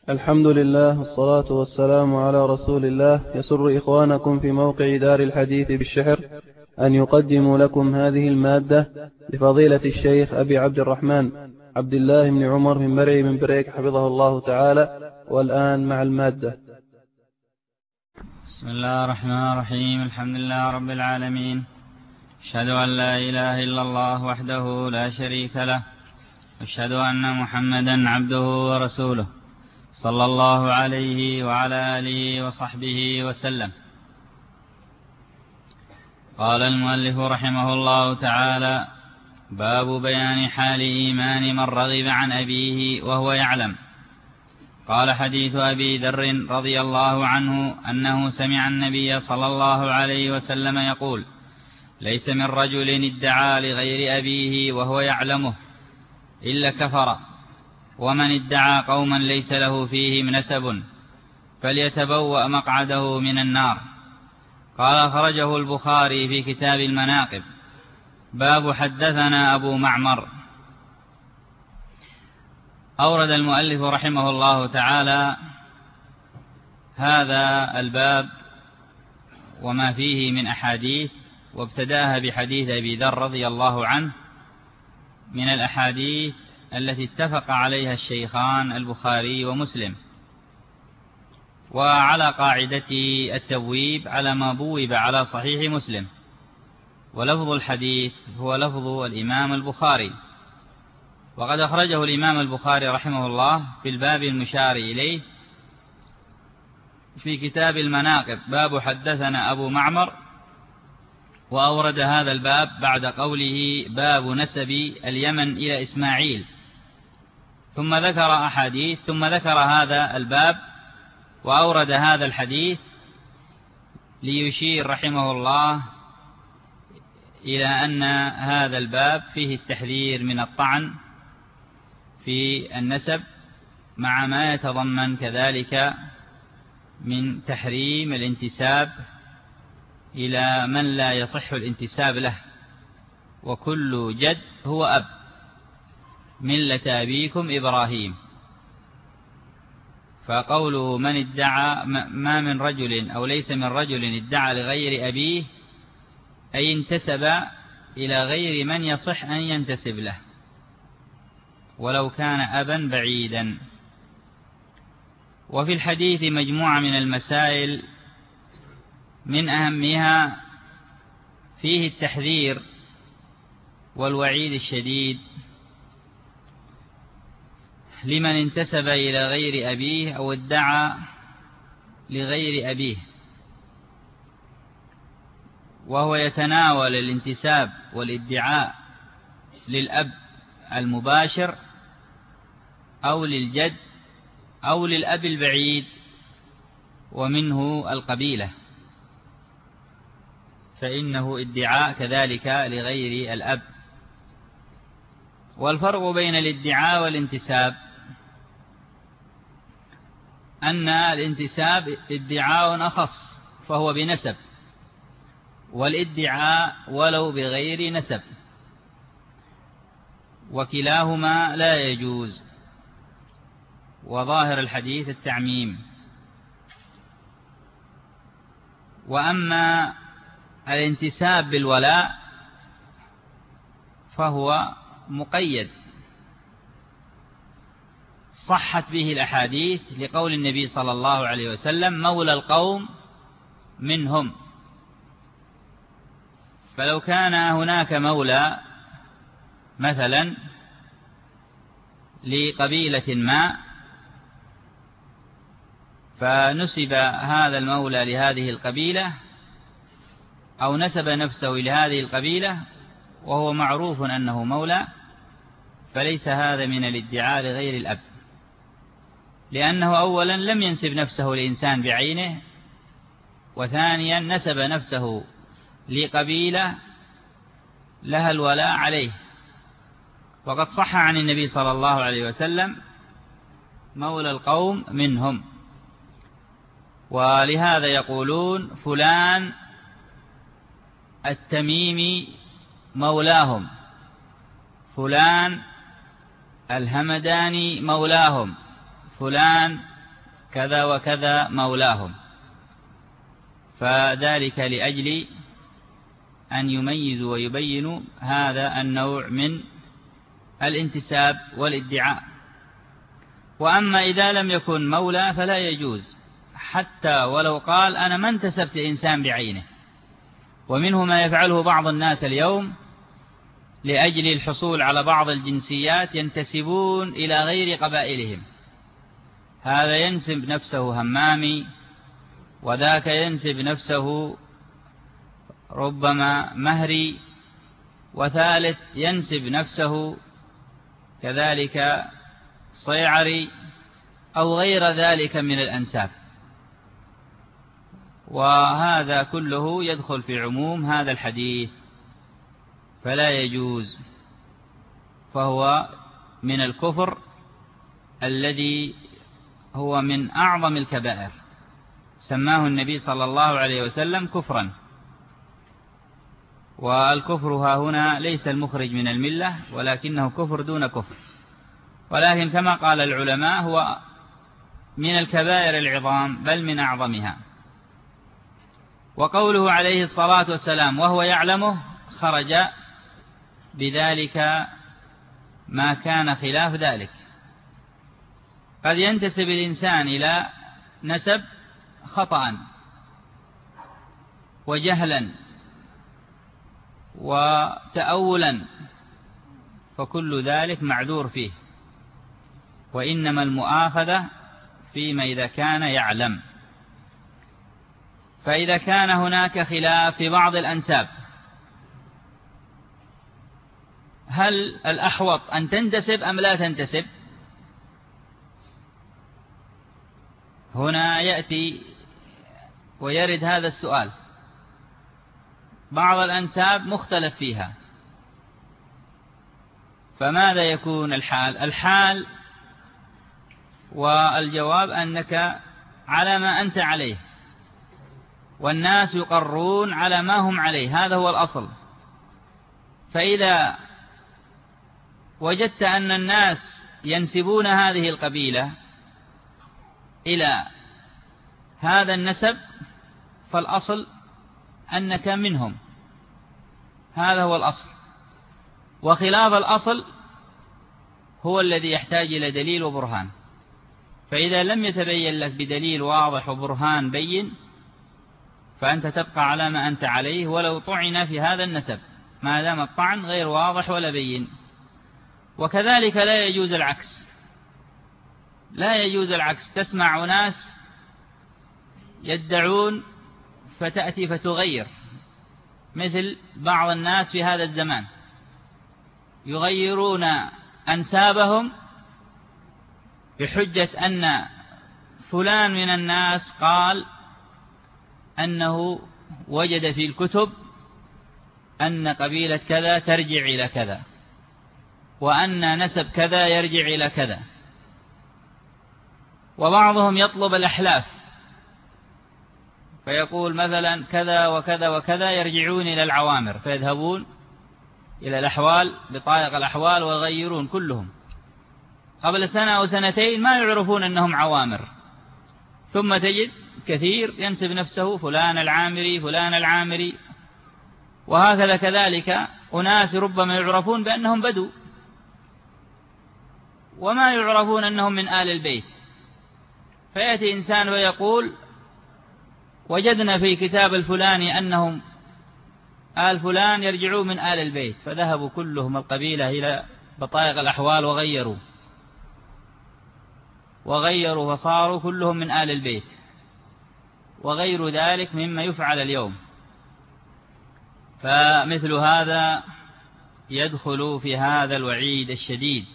الحمد لله والصلاة والسلام على رسول الله. يسر إخوانكم في موقع دار الحديث بالشحر أن يقدموا لكم هذه المادة لفضيلة الشيخ أبي عبد الرحمن عبد الله بن عمر من مرعي من بريك حفظه الله تعالى. والآن مع المادة. بسم الله الرحمن الرحيم. الحمد لله رب العالمين، أشهد أن لا إله إلا الله وحده لا شريك له، أشهد أن محمدا عبده ورسوله صلى الله عليه وعلى آله وصحبه وسلم. قال المؤلف رحمه الله تعالى: باب بيان حال إيمان من رغب عن أبيه وهو يعلم. قال: حديث أبي ذر رضي الله عنه أنه سمع النبي صلى الله عليه وسلم يقول: ليس من رجل ادعى لغير أبيه وهو يعلمه إلا كفر، ومن ادعى قوما ليس له فيهم نسب فليتبوأ مقعده من النار. قال: أخرجه البخاري في كتاب المناقب. باب حدثنا أبو معمر. أورد المؤلف رحمه الله تعالى هذا الباب وما فيه من أحاديث، وابتداها بحديث أبي ذر رضي الله عنه من الأحاديث التي اتفق عليها الشيخان البخاري ومسلم، وعلى قاعدة التبويب على ما بوب على صحيح مسلم، ولفظ الحديث هو لفظ الإمام البخاري. وقد أخرجه الإمام البخاري رحمه الله في الباب المشار إليه في كتاب المناقب، باب حدثنا أبو معمر، وأورد هذا الباب بعد قوله باب نسب اليمن إلى إسماعيل، ثم ذكر أحاديث، ثم ذكر هذا الباب وأورد هذا الحديث ليشير رحمه الله إلى أن هذا الباب فيه التحذير من الطعن في النسب، مع ما يتضمن كذلك من تحريم الانتساب إلى من لا يصح الانتساب له، وكل جد هو أب، ملة أبيكم إبراهيم. فقوله من ادعى ما من رجل أو ليس من رجل ادعى لغير أبيه، أي انتسب إلى غير من يصح أن ينتسب له ولو كان أبا بعيدا. وفي الحديث مجموعة من المسائل، من أهمها فيه التحذير والوعيد الشديد لمن انتسب إلى غير أبيه أو ادعى لغير أبيه، وهو يتناول الانتساب والادعاء للأب المباشر أو للجد أو للأب البعيد، ومنه القبيلة، فإنه ادعاء كذلك لغير الأب. والفرق بين الادعاء والانتساب أن الانتساب ادعاء أخص فهو بنسب، والادعاء ولو بغير نسب، وكلاهما لا يجوز، وظاهر الحديث التعميم. وأما الانتساب بالولاء فهو مقيد، صحت به الأحاديث لقول النبي صلى الله عليه وسلم: مولى القوم منهم. فلو كان هناك مولى مثلا لقبيلة ما، فنسب هذا المولى لهذه القبيلة أو نسب نفسه لهذه القبيلة وهو معروف أنه مولى، فليس هذا من الادعاء لغير الأب، لأنه أولا لم ينسب نفسه لإنسان بعينه، وثانيا نسب نفسه لقبيلة لها الولاء عليه. وقد صح عن النبي صلى الله عليه وسلم: مولى القوم منهم. ولهذا يقولون فلان التميمي مولاهم، فلان الهمداني مولاهم، فلان كذا وكذا مولاهم، فذلك لأجل أن يميزوا ويبينوا هذا النوع من الانتساب والادعاء. وأما إذا لم يكن مولى فلا يجوز، حتى ولو قال أنا ما انتسبت إنسان بعينه. ومنه ما يفعله بعض الناس اليوم لأجل الحصول على بعض الجنسيات، ينتسبون إلى غير قبائلهم، هذا ينسب نفسه همامي، وذاك ينسب نفسه ربما مهري، وثالث ينسب نفسه كذلك صيعري أو غير ذلك من الأنساب، وهذا كله يدخل في عموم هذا الحديث، فلا يجوز، فهو من الكفر الذي هو من أعظم الكبائر، سماه النبي صلى الله عليه وسلم كفرا. والكفر ها هنا ليس المخرج من الملة، ولكنه كفر دون كفر، ولكن كما قال العلماء هو من الكبائر العظام بل من أعظمها. وقوله عليه الصلاة والسلام وهو يعلمه، خرج بذلك ما كان خلاف ذلك. قد ينتسب الإنسان إلى نسب خطأ وجهلا وتأولا، فكل ذلك معذور فيه، وإنما المؤاخذة فيما إذا كان يعلم. فإذا كان هناك خلاف في بعض الأنساب، هل الأحوط أن تنتسب أم لا تنتسب؟ هنا يأتي ويرد هذا السؤال. بعض الأنساب مختلف فيها، فماذا يكون الحال؟ الحال والجواب أنك على ما أنت عليه، والناس يقرون على ما هم عليه، هذا هو الأصل. فإذا وجدت أن الناس ينسبون هذه القبيلة إلى هذا النسب، فالأصل أنك منهم، هذا هو الأصل. وخلاف الأصل هو الذي يحتاج إلى دليل وبرهان. فإذا لم يتبين لك بدليل واضح وبرهان بين، فأنت تبقى على ما أنت عليه ولو طعن في هذا النسب، ما دام الطعن غير واضح ولا بين. وكذلك لا يجوز العكس، لا يجوز العكس. تسمع ناس يدعون فتأتي فتغير، مثل بعض الناس في هذا الزمان يغيرون أنسابهم بحجة أن فلان من الناس قال أنه وجد في الكتب أن قبيلة كذا ترجع إلى كذا، وأن نسب كذا يرجع إلى كذا. وبعضهم يطلب الأحلاف، فيقول مثلا كذا وكذا وكذا يرجعون إلى العوامر، فيذهبون إلى الأحوال بطائق الأحوال ويغيرون كلهم. قبل سنة أو سنتين ما يعرفون أنهم عوامر، ثم تجد كثير ينسب نفسه فلان العامري فلان العامري. وهكذا كذلك أناس ربما يعرفون بأنهم بدو، وما يعرفون أنهم من آل البيت. فيأتي إنسان ويقول وجدنا في كتاب الفلاني أنهم آل فلان يرجعون من آل البيت، فذهبوا كلهم القبيلة إلى بطائق الأحوال وغيروا فصاروا كلهم من آل البيت، وغير ذلك مما يفعل اليوم. فمثل هذا يدخل في هذا الوعيد الشديد.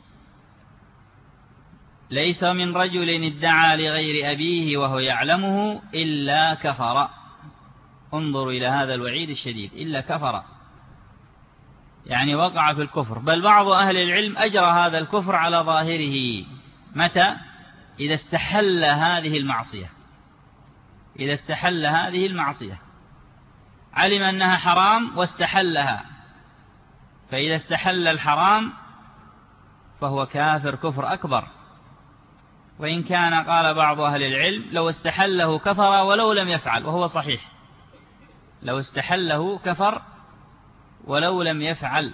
ليس من رجل ادعى لغير أبيه وهو يعلمه إلا كفر. انظروا إلى هذا الوعيد الشديد، إلا كفر، يعني وقع في الكفر. بل بعض أهل العلم أجرى هذا الكفر على ظاهره. متى؟ إذا استحل هذه المعصية، إذا استحل هذه المعصية، علم أنها حرام واستحلها، فإذا استحل الحرام فهو كافر كفر أكبر. وإن كان قال بعض أهل العلم لو استحله كفر ولو لم يفعل، وهو صحيح، لو استحله كفر ولو لم يفعل.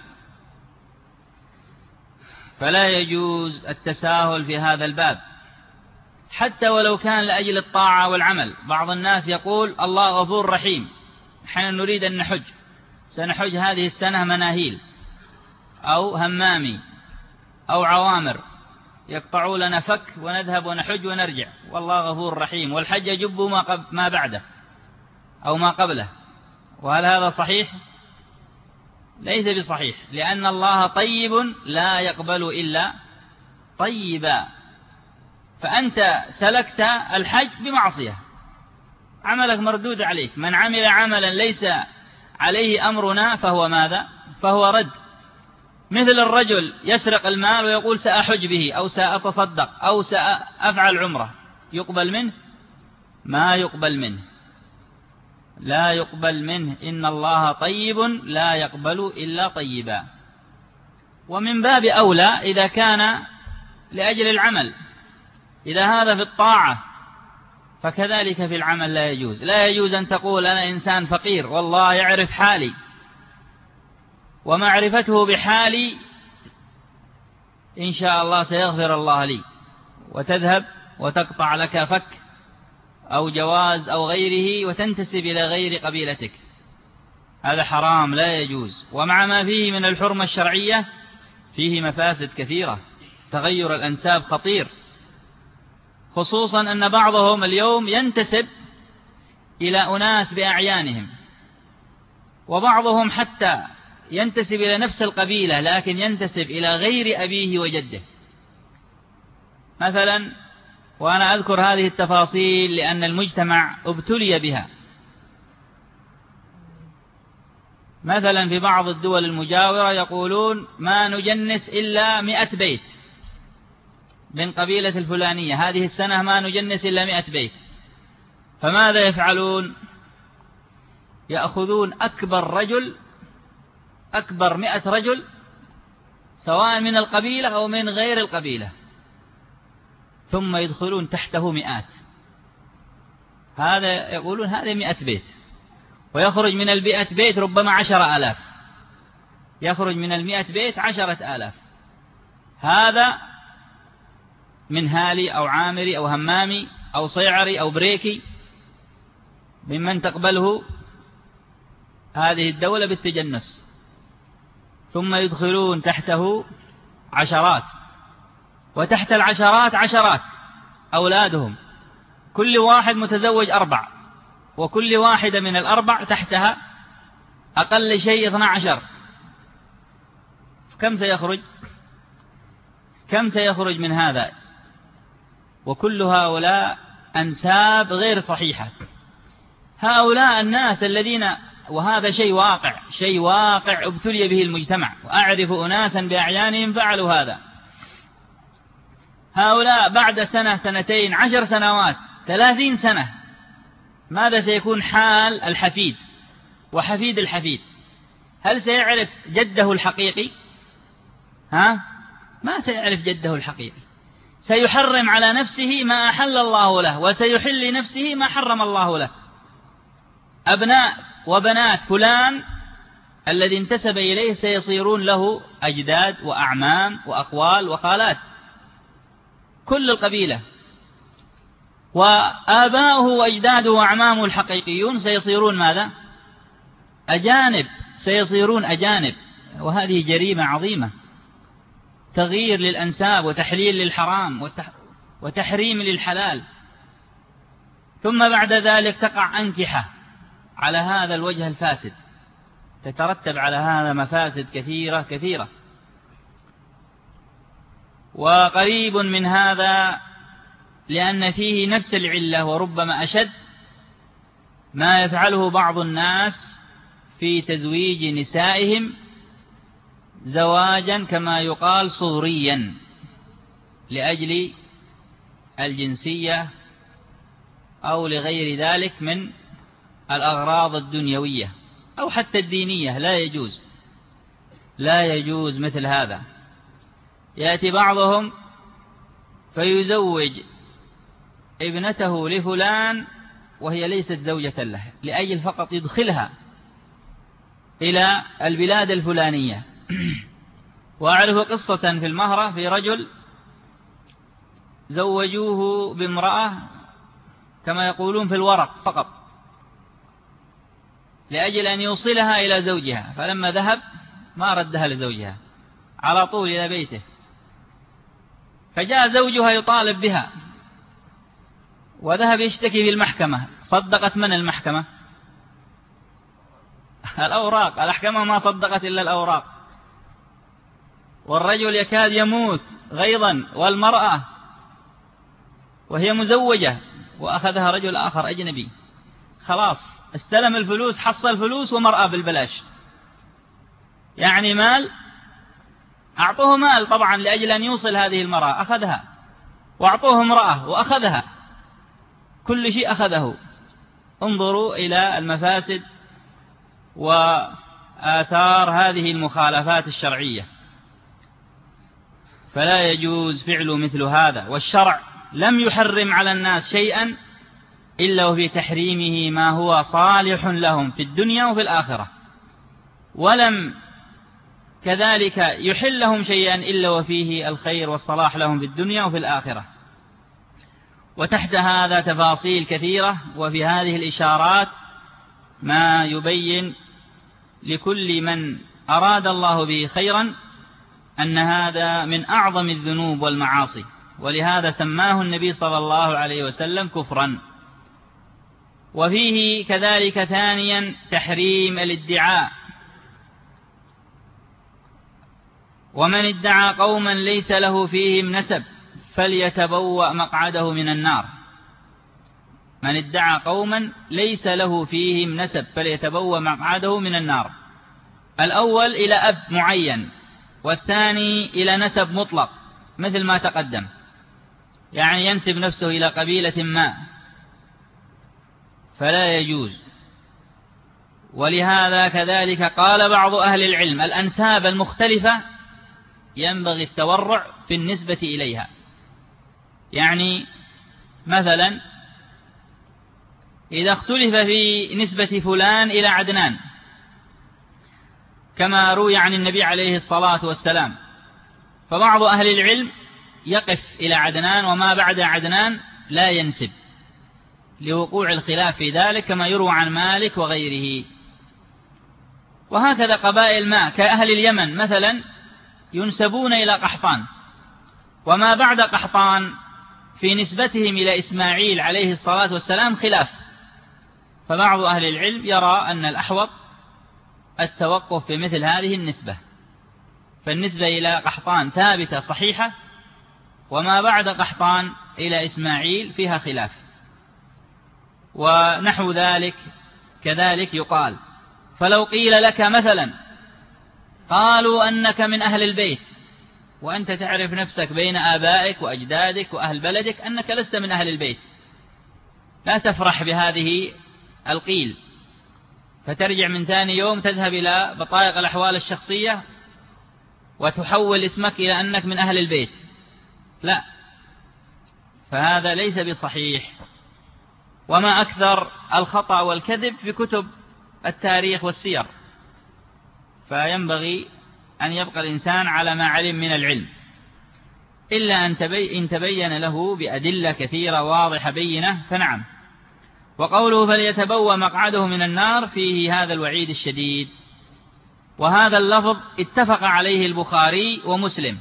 فلا يجوز التساهل في هذا الباب حتى ولو كان لأجل الطاعة والعمل. بعض الناس يقول الله غفور رحيم، نحن نريد أن نحج، سنحج هذه السنة مناهيل أو همامي أو عوامر، يقطعوا لنا فك ونذهب ونحج ونرجع، والله غفور رحيم، والحج يجب ما بعده أو ما قبله. وهل هذا صحيح؟ ليس بصحيح، لأن الله طيب لا يقبل إلا طيبا. فأنت سلكت الحج بمعصية، عملك مردود عليك. من عمل عملا ليس عليه أمرنا فهو ماذا؟ فهو رد. مثل الرجل يسرق المال ويقول سأحج به أو سأتصدق أو سأفعل عمرة، يقبل منه؟ ما يقبل منه، لا يقبل منه. إن الله طيب لا يقبل إلا طيبا. ومن باب أولى إذا كان لأجل العمل، إذا هذا في الطاعة فكذلك في العمل لا يجوز. لا يجوز أن تقول أنا إنسان فقير والله يعرف حالي، ومعرفته بحالي إن شاء الله سيغفر الله لي، وتذهب وتقطع لك فك أو جواز أو غيره وتنتسب إلى غير قبيلتك. هذا حرام لا يجوز. ومع ما فيه من الحرمة الشرعية فيه مفاسد كثيرة. تغير الأنساب خطير، خصوصا أن بعضهم اليوم ينتسب إلى أناس بأعيانهم، وبعضهم حتى ينتسب إلى نفس القبيلة لكن ينتسب إلى غير أبيه وجده. مثلا، وأنا أذكر هذه التفاصيل لأن المجتمع ابتلي بها، مثلا في بعض الدول المجاورة يقولون ما نجنس إلا 100 بيت من قبيلة الفلانية، هذه السنة ما نجنس إلا 100 بيت. فماذا يفعلون؟ يأخذون أكبر 100 رجل سواء من القبيلة أو من غير القبيلة، ثم يدخلون تحته مئات. هذا يقولون هذا 100 بيت، ويخرج من 100 بيت ربما 10,000، يخرج من 100 بيت 10,000. هذا من هالي أو عامري أو همامي أو صيعري أو بريكي، ممن تقبله هذه الدولة بالتجنس. ثم يدخلون تحته عشرات، وتحت العشرات عشرات أولادهم، كل واحد متزوج 4، وكل واحدة من 4 تحتها أقل شيء 12. كم سيخرج من هذا؟ وكل هؤلاء أنساب غير صحيحة. هؤلاء الناس الذين، وهذا شيء واقع ابتلي به المجتمع، وأعرف أناسا بأعيانهم فعلوا هذا. هؤلاء بعد سنة، سنتين، 10 سنوات، 30 سنة، ماذا سيكون حال الحفيد وحفيد الحفيد؟ هل سيعرف جده الحقيقي؟ ما سيعرف جده الحقيقي. سيحرم على نفسه ما أحل الله له، وسيحل لنفسه ما حرم الله له. أبناء وبنات فلان الذي انتسب إليه سيصيرون له أجداد وأعمام وأخوال وخالات، كل القبيلة. وآباؤه وأجداده وأعمامه الحقيقيون سيصيرون ماذا؟ أجانب، سيصيرون أجانب. وهذه جريمة عظيمة، تغيير للأنساب وتحليل للحرام وتحريم للحلال. ثم بعد ذلك تقع أنكحة على هذا الوجه الفاسد، تترتب على هذا مفاسد كثيرة كثيرة. وقريب من هذا لأن فيه نفس العلة وربما أشد ما يفعله بعض الناس في تزويج نسائهم زواجا كما يقال صوريا لأجل الجنسية أو لغير ذلك من الأغراض الدنيوية أو حتى الدينية. لا يجوز مثل هذا. يأتي بعضهم فيزوج ابنته لفلان وهي ليست زوجة له، لأجل فقط يدخلها إلى البلاد الفلانية. وأعرف قصة في المهرة في رجل زوجوه بامرأة كما يقولون في الورق فقط، لأجل أن يوصلها إلى زوجها، فلما ذهب ما ردها لزوجها، على طول إلى بيته، فجاء زوجها يطالب بها وذهب يشتكي في المحكمة. صدقت من المحكمة؟ الأوراق. الأحكمة ما صدقت إلا الأوراق، والرجل يكاد يموت غيظا، والمرأة وهي مزوجة، وأخذها رجل آخر أجنبي. خلاص استلم الفلوس، حصل فلوس ومرأة بالبلاش، يعني مال، أعطوه مال طبعا لأجل أن يوصل هذه المرأة، أخذها، وأعطوه امرأة وأخذها، كل شيء أخذه. انظروا إلى المفاسد وآثار هذه المخالفات الشرعية. فلا يجوز فعل مثل هذا، والشرع لم يحرم على الناس شيئا إلا وفي تحريمه ما هو صالح لهم في الدنيا وفي الآخرة، ولم كذلك يحل لهم شيئا إلا وفيه الخير والصلاح لهم في الدنيا وفي الآخرة. وتحت هذا تفاصيل كثيرة، وفي هذه الإشارات ما يبين لكل من أراد الله به خيرا أن هذا من أعظم الذنوب والمعاصي، ولهذا سماه النبي صلى الله عليه وسلم كفرا. وفيه كذلك ثانيا تحريم الادعاء. ومن ادعى قوما ليس له فيهم نسب فليتبوأ مقعده من النار. من ادعى قوما ليس له فيهم نسب فليتبوأ مقعده من النار. الأول إلى أب معين، والثاني إلى نسب مطلق مثل ما تقدم، يعني ينسب نفسه إلى قبيلة ما، فلا يجوز. ولهذا كذلك قال بعض أهل العلم الأنساب المختلفة ينبغي التورع في النسبة إليها. يعني مثلا إذا اختلف في نسبة فلان إلى عدنان كما روي عن النبي عليه الصلاة والسلام، فبعض أهل العلم يقف إلى عدنان وما بعد عدنان لا ينسب، لوقوع الخلاف في ذلك كما يروى عن مالك وغيره. وهكذا قبائل ما كأهل اليمن مثلا ينسبون إلى قحطان، وما بعد قحطان في نسبتهم إلى إسماعيل عليه الصلاة والسلام خلاف، فبعض أهل العلم يرى أن الأحوط التوقف في مثل هذه النسبة، فالنسبة إلى قحطان ثابتة صحيحة، وما بعد قحطان إلى إسماعيل فيها خلاف. ونحو ذلك كذلك يقال. فلو قيل لك مثلا قالوا أنك من أهل البيت، وأنت تعرف نفسك بين آبائك وأجدادك وأهل بلدك أنك لست من أهل البيت، لا تفرح بهذه القيل، فترجع من ثاني يوم تذهب إلى بطائق الأحوال الشخصية وتحول اسمك إلى أنك من أهل البيت، لا، فهذا ليس بصحيح. وما أكثر الخطأ والكذب في كتب التاريخ والسير، فينبغي أن يبقى الإنسان على ما علم من العلم، إلا أن تبين له بأدلة كثيرة واضحة بينة فنعم. وقوله فليتبوأ مقعده من النار فيه هذا الوعيد الشديد. وهذا اللفظ اتفق عليه البخاري ومسلم،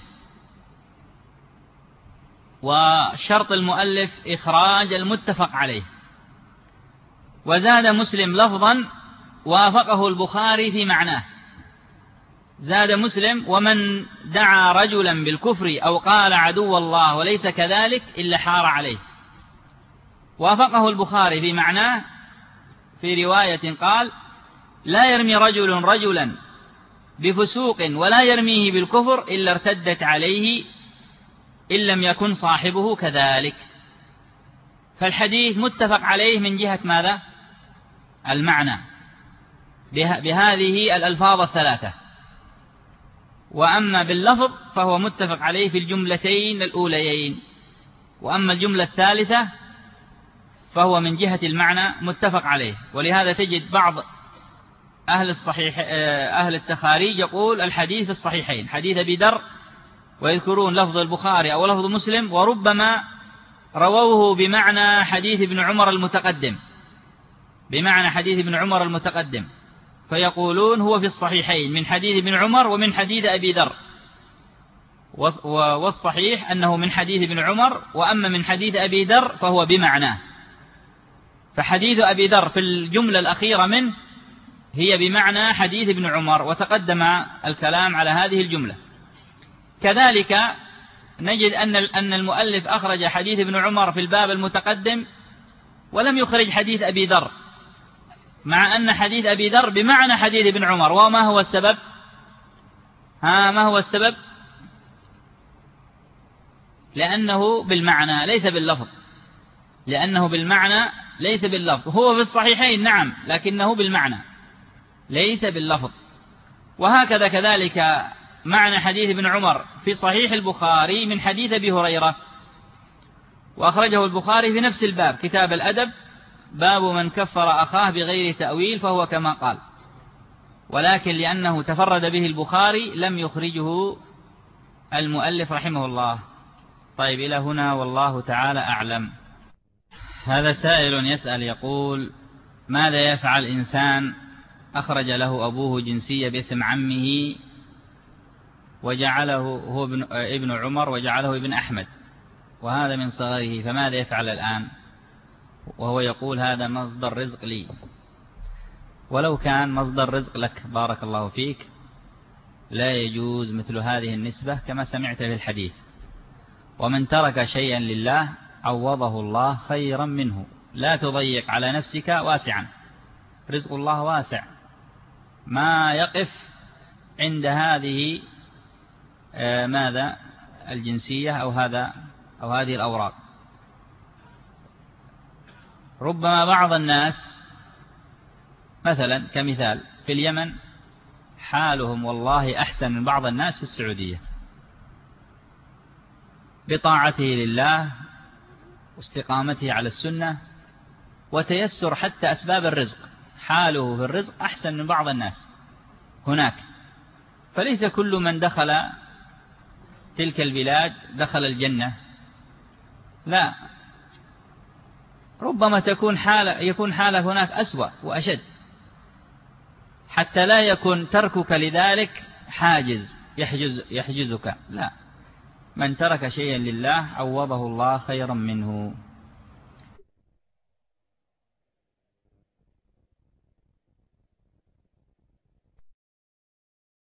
وشرط المؤلف إخراج المتفق عليه. وزاد مسلم لفظا وافقه البخاري في معناه، زاد مسلم ومن دعا رجلا بالكفر أو قال عدو الله وليس كذلك إلا حار عليه. وافقه البخاري في معناه في رواية قال لا يرمي رجل رجلا بفسوق ولا يرميه بالكفر إلا ارتدت عليه إن لم يكن صاحبه كذلك. فالحديث متفق عليه من جهة ماذا؟ المعنى بهذه الألفاظ الثلاثة. وأما باللفظ فهو متفق عليه في الجملتين الأوليين، وأما الجملة الثالثة فهو من جهة المعنى متفق عليه. ولهذا تجد بعض أهل التخاريج يقول الحديث في الصحيحين حديث أبي ذر، ويذكرون لفظ البخاري أو لفظ مسلم، وربما رووه بمعنى حديث ابن عمر المتقدم، بمعنى حديث ابن عمر المتقدم، فيقولون هو في الصحيحين من حديث ابن عمر ومن حديث أبي ذر، والصحيح أنه من حديث ابن عمر، وأما من حديث أبي ذر فهو بمعناه. فحديث أبي ذر في الجملة الأخيرة منه هي بمعنى حديث ابن عمر، وتقدم الكلام على هذه الجملة. كذلك نجد أن المؤلف أخرج حديث ابن عمر في الباب المتقدم ولم يخرج حديث أبي ذر، مع أن حديث أبي ذر بمعنى حديث ابن عمر. وما هو السبب؟ ما هو السبب؟ لأنه بالمعنى ليس باللفظ، لأنه بالمعنى ليس باللفظ. هو في الصحيحين نعم، لكنه بالمعنى ليس باللفظ. وهكذا كذلك معنى حديث ابن عمر في صحيح البخاري من حديث أبي هريرة، وأخرجه البخاري في نفس الباب كتاب الأدب، باب من كفر أخاه بغير تأويل فهو كما قال، ولكن لأنه تفرد به البخاري لم يخرجه المؤلف رحمه الله. طيب إلى هنا والله تعالى أعلم. هذا سائل يسأل يقول: ماذا يفعل إنسان أخرج له أبوه جنسية باسم عمه وجعله هو ابن عمر وجعله ابن أحمد، وهذا من صغره، فماذا يفعل الآن؟ وهو يقول هذا مصدر رزق لي. ولو كان مصدر رزق لك بارك الله فيك لا يجوز مثل هذه النسبة كما سمعت في الحديث. ومن ترك شيئا لله عوضه الله خيرا منه. لا تضيق على نفسك واسعا، رزق الله واسع، ما يقف عند هذه ماذا الجنسية أو هذه الأوراق. ربما بعض الناس مثلا كمثال في اليمن حالهم والله أحسن من بعض الناس في السعودية بطاعته لله واستقامته على السنة وتيسر حتى أسباب الرزق، حاله في الرزق أحسن من بعض الناس هناك. فليس كل من دخل تلك البلاد دخل الجنة، لا، ربما يكون حالة هناك أسوأ وأشد، حتى لا يكون تركك لذلك حاجز يحجزك. لا، من ترك شيئا لله عوضه الله خيرا منه.